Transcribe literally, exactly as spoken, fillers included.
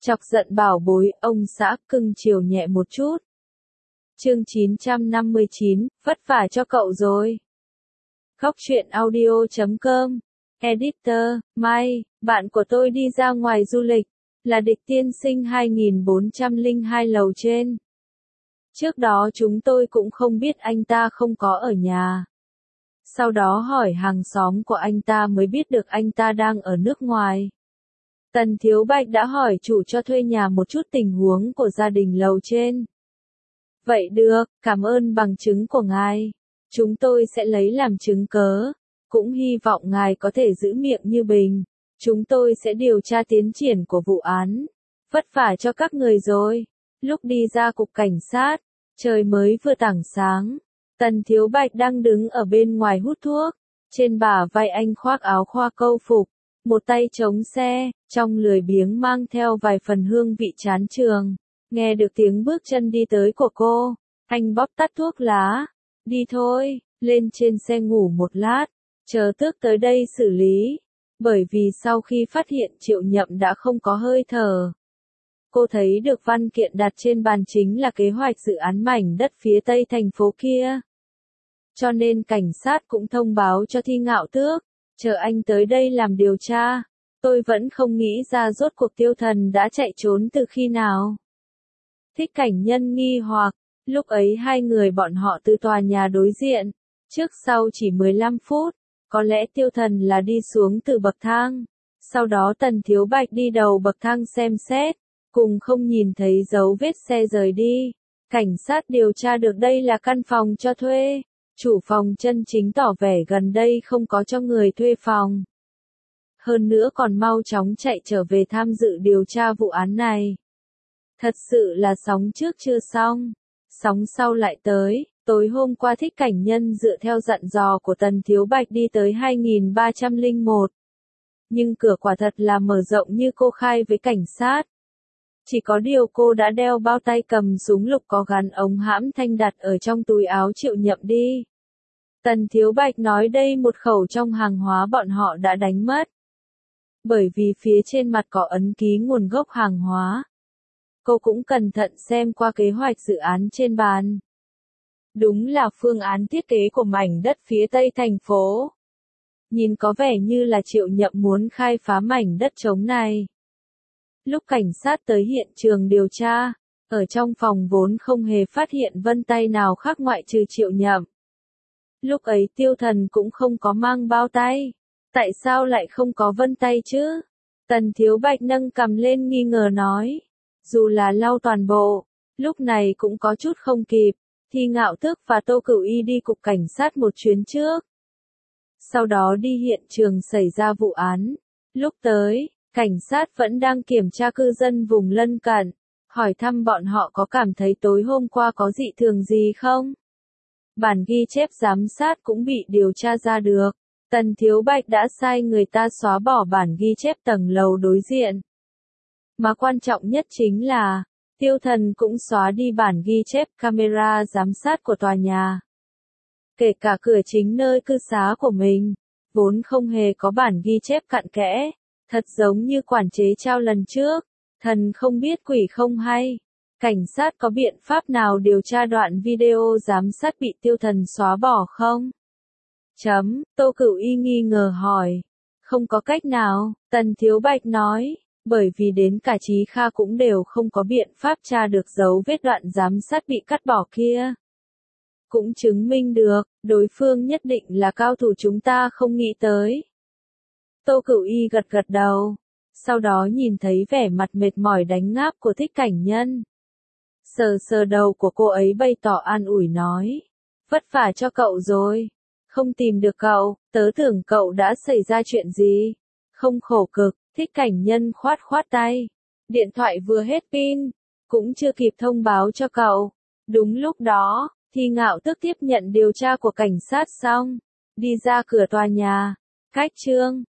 Chọc giận bảo bối, ông xã cưng chiều nhẹ một chút. Chương chín trăm năm mươi chín, vất vả cho cậu rồi. Góc truyện audio chấm com. Editor, Mai, bạn của tôi đi ra ngoài du lịch, là Địch tiên sinh hai nghìn bốn trăm lẻ hai lầu trên. Trước đó chúng tôi cũng không biết anh ta không có ở nhà. Sau đó hỏi hàng xóm của anh ta mới biết được anh ta đang ở nước ngoài. Tần Thiếu Bạch đã hỏi chủ cho thuê nhà một chút tình huống của gia đình lầu trên. Vậy được, cảm ơn bằng chứng của ngài. Chúng tôi sẽ lấy làm chứng cớ. Cũng hy vọng ngài có thể giữ miệng như bình. Chúng tôi sẽ điều tra tiến triển của vụ án. Vất vả cho các người rồi. Lúc đi ra cục cảnh sát, trời mới vừa tảng sáng. Tần Thiếu Bạch đang đứng ở bên ngoài hút thuốc. Trên bả vai anh khoác áo khoa câu phục. Một tay chống xe, trong lười biếng mang theo vài phần hương vị chán trường. Nghe được tiếng bước chân đi tới của cô, anh bóp tắt thuốc lá. Đi thôi, lên trên xe ngủ một lát, chờ tước tới đây xử lý. Bởi vì sau khi phát hiện Triệu Nhậm đã không có hơi thở. Cô thấy được văn kiện đặt trên bàn chính là kế hoạch dự án mảnh đất phía tây thành phố kia. Cho nên cảnh sát cũng thông báo cho Thi Ngạo Tước, chờ anh tới đây làm điều tra. Tôi vẫn không nghĩ ra rốt cuộc Tiêu Thần đã chạy trốn từ khi nào. Thích Cảnh Nhân nghi hoặc, lúc ấy hai người bọn họ từ tòa nhà đối diện, trước sau chỉ mười lăm phút, có lẽ Tiêu Thần là đi xuống từ bậc thang, sau đó Tần Thiếu Bạch đi đầu bậc thang xem xét, cùng không nhìn thấy dấu vết xe rời đi. Cảnh sát điều tra được đây là căn phòng cho thuê, chủ phòng chân chính tỏ vẻ gần đây không có cho người thuê phòng. Hơn nữa còn mau chóng chạy trở về tham dự điều tra vụ án này. Thật sự là sóng trước chưa xong, sóng sau lại tới. Tối hôm qua Thích Cảnh Nhân dựa theo dặn dò của Tần Thiếu Bạch đi tới hai nghìn ba trăm lẻ một. Nhưng cửa quả thật là mở rộng như cô khai với cảnh sát. Chỉ có điều cô đã đeo bao tay cầm súng lục có gắn ống hãm thanh đặt ở trong túi áo Triệu Nhậm đi. Tần Thiếu Bạch nói đây một khẩu trong hàng hóa bọn họ đã đánh mất. Bởi vì phía trên mặt có ấn ký nguồn gốc hàng hóa. Cô cũng cẩn thận xem qua kế hoạch dự án trên bàn. Đúng là phương án thiết kế của mảnh đất phía tây thành phố. Nhìn có vẻ như là Triệu Nhậm muốn khai phá mảnh đất trống này. Lúc cảnh sát tới hiện trường điều tra, ở trong phòng vốn không hề phát hiện vân tay nào khác ngoại trừ Triệu Nhậm. Lúc ấy Tiêu Thần cũng không có mang bao tay. Tại sao lại không có vân tay chứ? Tần Thiếu Bạch nâng cằm lên nghi ngờ nói. Dù là lau toàn bộ, lúc này cũng có chút không kịp. Thi Ngạo Tước và Tô Cửu Y đi cục cảnh sát một chuyến trước. Sau đó đi hiện trường xảy ra vụ án. Lúc tới, cảnh sát vẫn đang kiểm tra cư dân vùng lân cận, hỏi thăm bọn họ có cảm thấy tối hôm qua có dị thường gì không. Bản ghi chép giám sát cũng bị điều tra ra được. Tần Thiếu Bạch đã sai người ta xóa bỏ bản ghi chép tầng lầu đối diện. Mà quan trọng nhất chính là, Tiêu Thần cũng xóa đi bản ghi chép camera giám sát của tòa nhà. Kể cả cửa chính nơi cư xá của mình, vốn không hề có bản ghi chép cặn kẽ, thật giống như quản chế trao lần trước, thần không biết quỷ không hay. Cảnh sát có biện pháp nào điều tra đoạn video giám sát bị Tiêu Thần xóa bỏ không? Chấm, Tô Cửu Y nghi ngờ hỏi. Không có cách nào, Tần Thiếu Bạch nói, bởi vì đến cả Chí Kha cũng đều không có biện pháp tra được dấu vết đoạn giám sát bị cắt bỏ kia. Cũng chứng minh được, đối phương nhất định là cao thủ chúng ta không nghĩ tới. Tô Cửu Y gật gật đầu, sau đó nhìn thấy vẻ mặt mệt mỏi đánh ngáp của Thích Cảnh Nhân. Sờ sờ đầu của cô ấy bày tỏ an ủi nói, vất vả cho cậu rồi. Không tìm được cậu, tớ tưởng cậu đã xảy ra chuyện gì. Không khổ cực, Thích Cảnh Nhân khoát khoát tay. Điện thoại vừa hết pin, cũng chưa kịp thông báo cho cậu. Đúng lúc đó, Thi Ngạo Tước tiếp nhận điều tra của cảnh sát xong, đi ra cửa tòa nhà. Cách chương